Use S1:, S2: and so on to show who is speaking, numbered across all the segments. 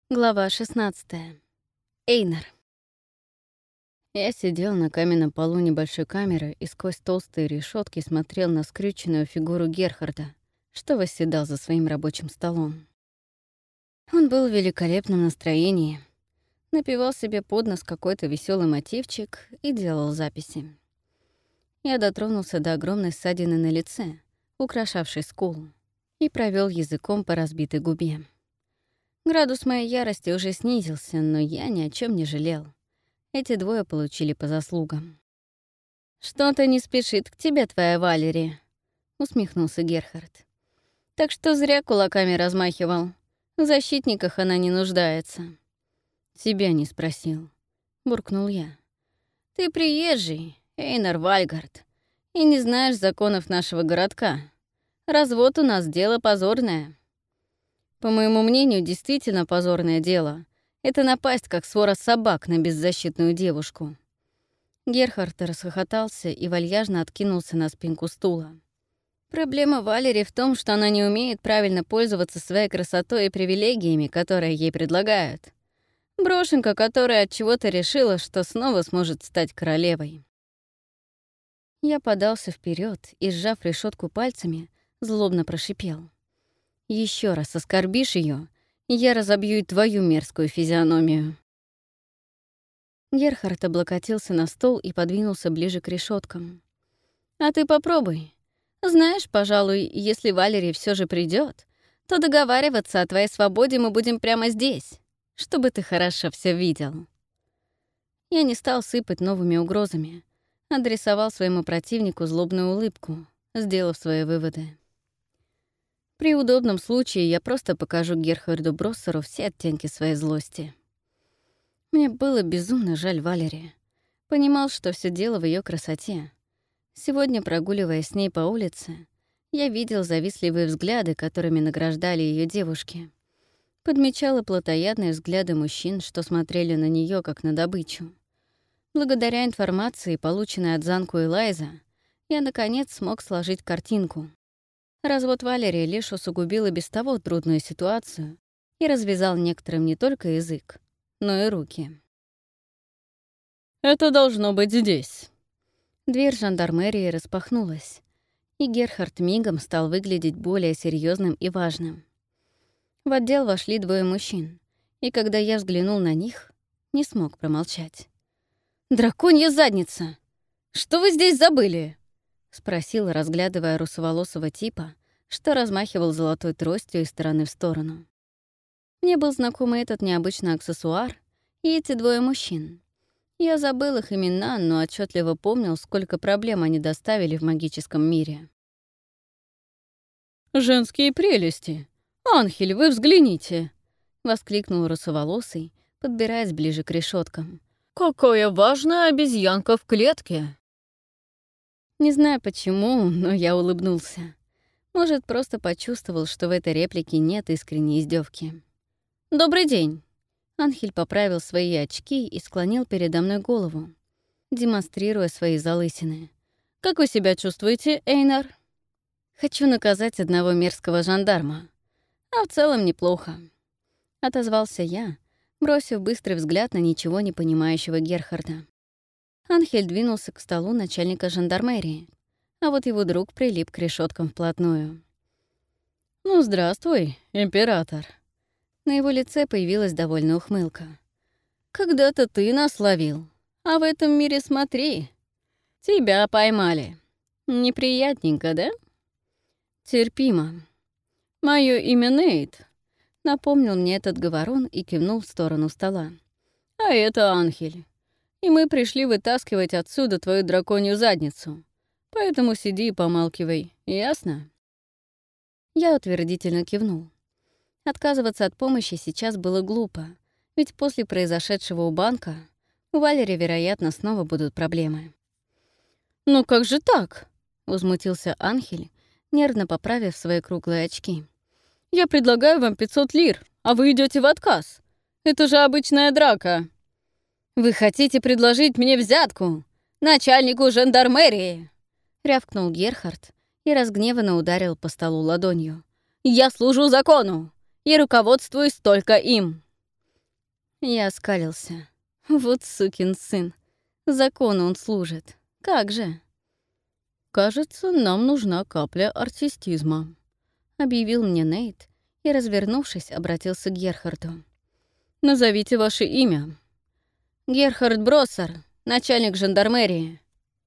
S1: Глава 16. Эйнар. Я сидел на каменном полу небольшой камеры и сквозь толстые решетки смотрел на скрюченную фигуру Герхарда, что восседал за своим рабочим столом. Он был в великолепном настроении, напевал себе под нос какой-то веселый мотивчик и делал записи. Я дотронулся до огромной ссадины на лице, украшавшей скулу, и провел языком по разбитой губе. Градус моей ярости уже снизился, но я ни о чем не жалел. Эти двое получили по заслугам. «Что-то не спешит к тебе твоя Валери», — усмехнулся Герхард. «Так что зря кулаками размахивал. В защитниках она не нуждается». «Тебя не спросил», — буркнул я. «Ты приезжий, Эйнар Вальгард, и не знаешь законов нашего городка. Развод у нас дело позорное». По моему мнению, действительно позорное дело — это напасть, как свора собак, на беззащитную девушку. Герхард расхохотался и вальяжно откинулся на спинку стула. Проблема Валери в том, что она не умеет правильно пользоваться своей красотой и привилегиями, которые ей предлагают. Брошенка, которая от чего-то решила, что снова сможет стать королевой. Я подался вперед и, сжав решетку пальцами, злобно прошипел: «Еще раз оскорбишь ее, я разобью и твою мерзкую физиономию». Герхард облокотился на стол и подвинулся ближе к решеткам. «А ты попробуй. Знаешь, пожалуй, если Валерий все же придет, то договариваться о твоей свободе мы будем прямо здесь, чтобы ты хорошо все видел». Я не стал сыпать новыми угрозами, адресовал своему противнику злобную улыбку, сделав свои выводы. При удобном случае я просто покажу Герхарду Броссеру все оттенки своей злости. Мне было безумно жаль Валери. Понимал, что все дело в ее красоте. Сегодня, прогуливаясь с ней по улице, я видел завистливые взгляды, которыми награждали ее девушки. Подмечал и плотоядные взгляды мужчин, что смотрели на нее как на добычу. Благодаря информации, полученной от Занку и Лайза, я, наконец, смог сложить картинку. Развод Валерии лишь усугубил и без того трудную ситуацию и развязал некоторым не только язык, но и руки. «Это должно быть здесь». Дверь жандармерии распахнулась, и Герхард мигом стал выглядеть более серьезным и важным. В отдел вошли двое мужчин, и когда я взглянул на них, не смог промолчать. «Драконья задница! Что вы здесь забыли?» — спросил, разглядывая русоволосого типа, что размахивал золотой тростью из стороны в сторону. Мне был знаком и этот необычный аксессуар, и эти двое мужчин. Я забыл их имена, но отчетливо помнил, сколько проблем они доставили в магическом мире. «Женские прелести! Анхель, вы взгляните!» — воскликнул русоволосый, подбираясь ближе к решеткам. «Какая важная обезьянка в клетке!» Не знаю почему, но я улыбнулся. Может, просто почувствовал, что в этой реплике нет искренней издевки. «Добрый день!» Анхель поправил свои очки и склонил передо мной голову, демонстрируя свои залысины. «Как вы себя чувствуете, Эйнар?» «Хочу наказать одного мерзкого жандарма. А в целом неплохо», — отозвался я, бросив быстрый взгляд на ничего не понимающего Герхарда. Анхель двинулся к столу начальника жандармерии, а вот его друг прилип к решеткам вплотную. «Ну, здравствуй, император». На его лице появилась довольная ухмылка. «Когда-то ты нас ловил, а в этом мире смотри. Тебя поймали. Неприятненько, да?» «Терпимо. Моё имя Нейт», — напомнил мне этот говорун и кивнул в сторону стола. «А это Анхель. И мы пришли вытаскивать отсюда твою драконью задницу. Поэтому сиди и помалкивай, ясно?» Я утвердительно кивнул. Отказываться от помощи сейчас было глупо, ведь после произошедшего у банка у Валери, вероятно, снова будут проблемы. «Ну как же так?» — возмутился Анхель, нервно поправив свои круглые очки. «Я предлагаю вам 500 лир, а вы идете в отказ. Это же обычная драка». «Вы хотите предложить мне взятку? Начальнику жандармерии!» — рявкнул Герхард и разгневанно ударил по столу ладонью. «Я служу закону и руководствуюсь только им». Я оскалился. Вот сукин сын. Закону он служит. Как же? «Кажется, нам нужна капля артистизма», — объявил мне Нейт и, развернувшись, обратился к Герхарду. «Назовите ваше имя». «Герхард Броссер, начальник жандармерии».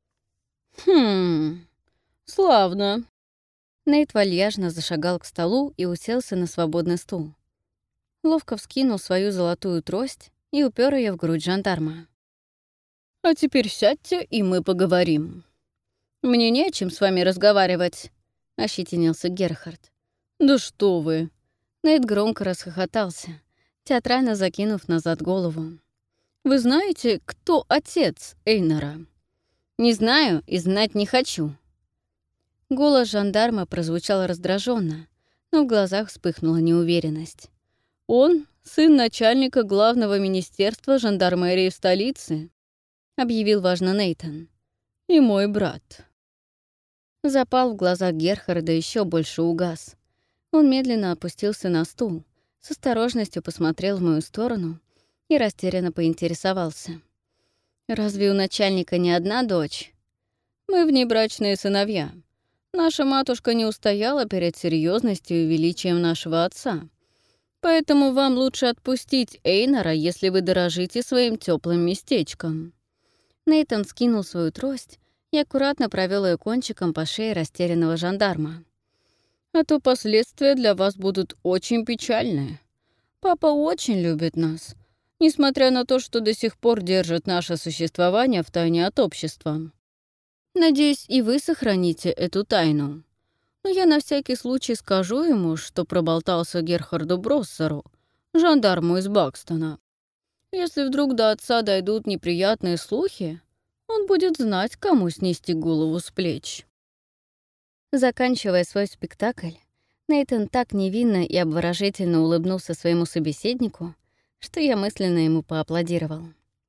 S1: «Хм, славно». Нейт вальяжно зашагал к столу и уселся на свободный стул. Ловко вскинул свою золотую трость и упер ее в грудь жандарма. «А теперь сядьте, и мы поговорим». «Мне не о чем с вами разговаривать», — ощетинился Герхард. «Да что вы!» Нейт громко расхохотался, театрально закинув назад голову. «Вы знаете, кто отец Эйнара?» «Не знаю и знать не хочу». Голос жандарма прозвучал раздраженно, но в глазах вспыхнула неуверенность. «Он — сын начальника главного министерства жандармерии в столице», — объявил важно Нейтан. «И мой брат». Запал в глазах Герхарда еще больше угас. Он медленно опустился на стул, с осторожностью посмотрел в мою сторону и растерянно поинтересовался. «Разве у начальника не одна дочь? Мы внебрачные сыновья. Наша матушка не устояла перед серьезностью и величием нашего отца. Поэтому вам лучше отпустить Эйнара, если вы дорожите своим теплым местечком». Нейтан скинул свою трость и аккуратно провел ее кончиком по шее растерянного жандарма. «А то последствия для вас будут очень печальные. Папа очень любит нас, несмотря на то, что до сих пор держит наше существование в тайне от общества. Надеюсь, и вы сохраните эту тайну. Но я на всякий случай скажу ему, что проболтался Герхарду Броссеру, жандарму из Бакстона. Если вдруг до отца дойдут неприятные слухи, он будет знать, кому снести голову с плеч». Заканчивая свой спектакль, Нейтан так невинно и обворожительно улыбнулся своему собеседнику, что я мысленно ему поаплодировал.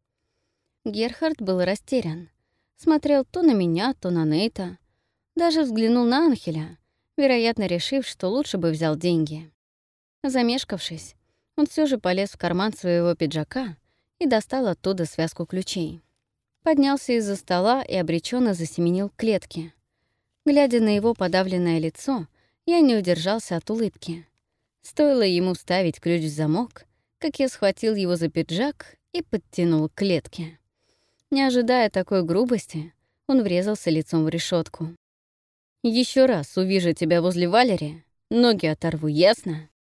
S1: Герхард был растерян. Смотрел то на меня, то на Нейта. Даже взглянул на Анхеля, вероятно, решив, что лучше бы взял деньги. Замешкавшись, он все же полез в карман своего пиджака и достал оттуда связку ключей. Поднялся из-за стола и обреченно засеменил к клетке. Глядя на его подавленное лицо, я не удержался от улыбки. Стоило ему вставить ключ в замок, как я схватил его за пиджак и подтянул к клетке. Не ожидая такой грубости, он врезался лицом в решетку. «Еще раз увижу тебя возле Валери, ноги оторву, ясно?»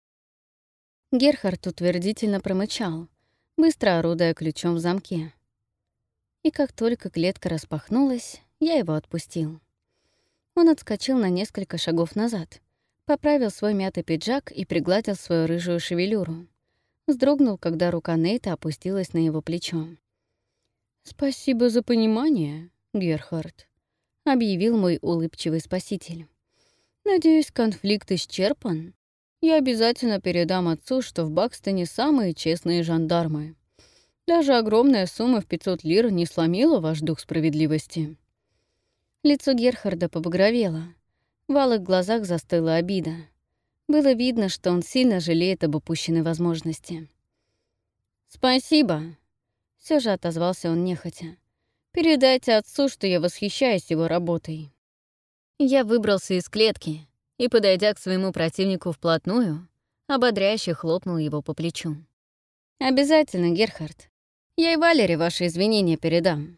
S1: Герхард утвердительно промычал, быстро орудуя ключом в замке. И как только клетка распахнулась, я его отпустил. Он отскочил на несколько шагов назад, поправил свой мятый пиджак и пригладил свою рыжую шевелюру. Вздрогнул, когда рука Нейта опустилась на его плечо. «Спасибо за понимание, Герхард», — объявил мой улыбчивый спаситель. «Надеюсь, конфликт исчерпан. Я обязательно передам отцу, что в Бакстоне самые честные жандармы. Даже огромная сумма в 500 лир не сломила ваш дух справедливости». Лицо Герхарда побагровело. В алых глазах застыла обида. Было видно, что он сильно жалеет об упущенной возможности. «Спасибо», — все же отозвался он нехотя. «Передайте отцу, что я восхищаюсь его работой». Я выбрался из клетки и, подойдя к своему противнику вплотную, ободряюще хлопнул его по плечу. «Обязательно, Герхард. Я и Валере ваши извинения передам».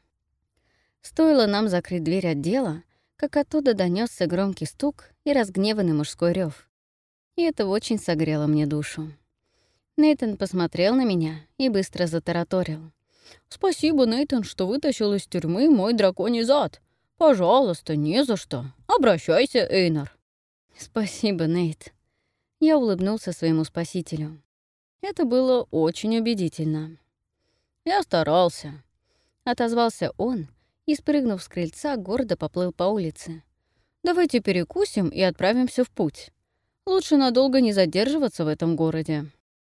S1: Стоило нам закрыть дверь отдела, как оттуда донесся громкий стук и разгневанный мужской рев. И это очень согрело мне душу. Нейтан посмотрел на меня и быстро затараторил. «Спасибо, Нейтан, что вытащил из тюрьмы мой драконий зад. Пожалуйста, не за что. Обращайся, Эйнар». «Спасибо, Нейт». Я улыбнулся своему спасителю. Это было очень убедительно. «Я старался», — отозвался он и, спрыгнув с крыльца, гордо поплыл по улице. «Давайте перекусим и отправимся в путь. Лучше надолго не задерживаться в этом городе».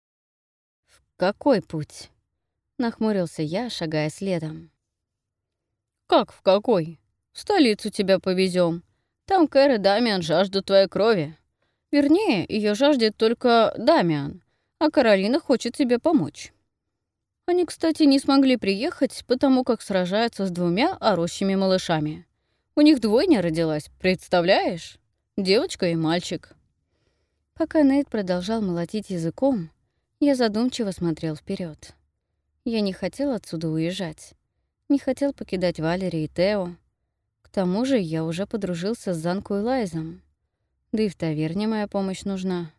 S1: «В какой путь?» — нахмурился я, шагая следом. «Как в какой? В столицу тебя повезем. Там Кэр и Дамиан жаждут твоей крови. Вернее, ее жаждет только Дамиан, а Каролина хочет тебе помочь». Они, кстати, не смогли приехать, потому как сражаются с двумя орущими малышами. У них двойня родилась, представляешь? Девочка и мальчик». Пока Нейт продолжал молотить языком, я задумчиво смотрел вперед. Я не хотел отсюда уезжать. Не хотел покидать Валери и Тео. К тому же я уже подружился с Занку и Лайзом. Да и в таверне моя помощь нужна.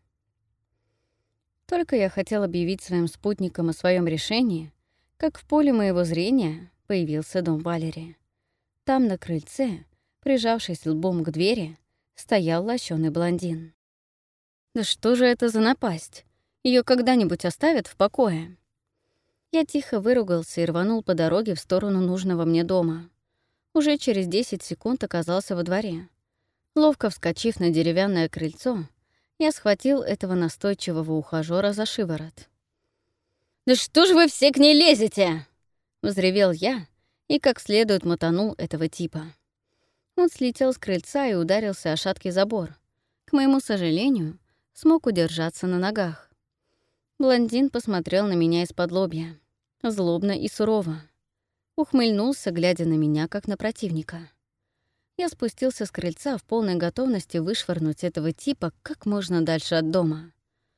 S1: Только я хотел объявить своим спутникам о своем решении, как в поле моего зрения появился дом Валери. Там, на крыльце, прижавшись лбом к двери, стоял лощёный блондин. Да что же это за напасть? Ее когда-нибудь оставят в покое? Я тихо выругался и рванул по дороге в сторону нужного мне дома. Уже через 10 секунд оказался во дворе. Ловко вскочив на деревянное крыльцо, я схватил этого настойчивого ухажёра за шиворот. «Да что ж вы все к ней лезете?» — взревел я и как следует мотанул этого типа. Он слетел с крыльца и ударился о шаткий забор. К моему сожалению, смог удержаться на ногах. Блондин посмотрел на меня из-под лобья, злобно и сурово. Ухмыльнулся, глядя на меня, как на противника. Я спустился с крыльца в полной готовности вышвырнуть этого типа как можно дальше от дома.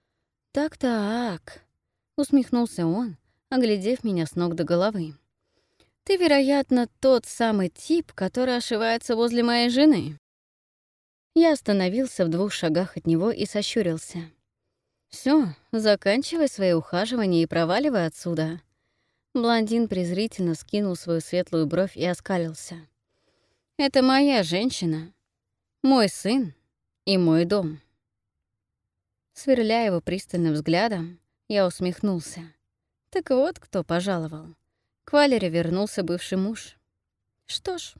S1: «Так-так», — усмехнулся он, оглядев меня с ног до головы. «Ты, вероятно, тот самый тип, который ошивается возле моей жены». Я остановился в 2 шагах от него и сощурился. «Всё, заканчивай свои ухаживания и проваливай отсюда». Блондин презрительно скинул свою светлую бровь и оскалился. «Это моя женщина, мой сын и мой дом». Сверля его пристальным взглядом, я усмехнулся. Так вот кто пожаловал. К Валере вернулся бывший муж. Что ж,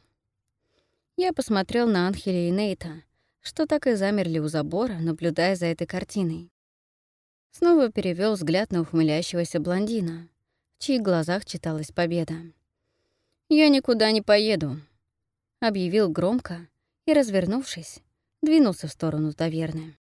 S1: я посмотрел на Анхеля и Нейта, что так и замерли у забора, наблюдая за этой картиной. Снова перевёл взгляд на ухмыляющегося блондина, в чьих глазах читалась победа. «Я никуда не поеду», — объявил громко и, развернувшись, двинулся в сторону таверны.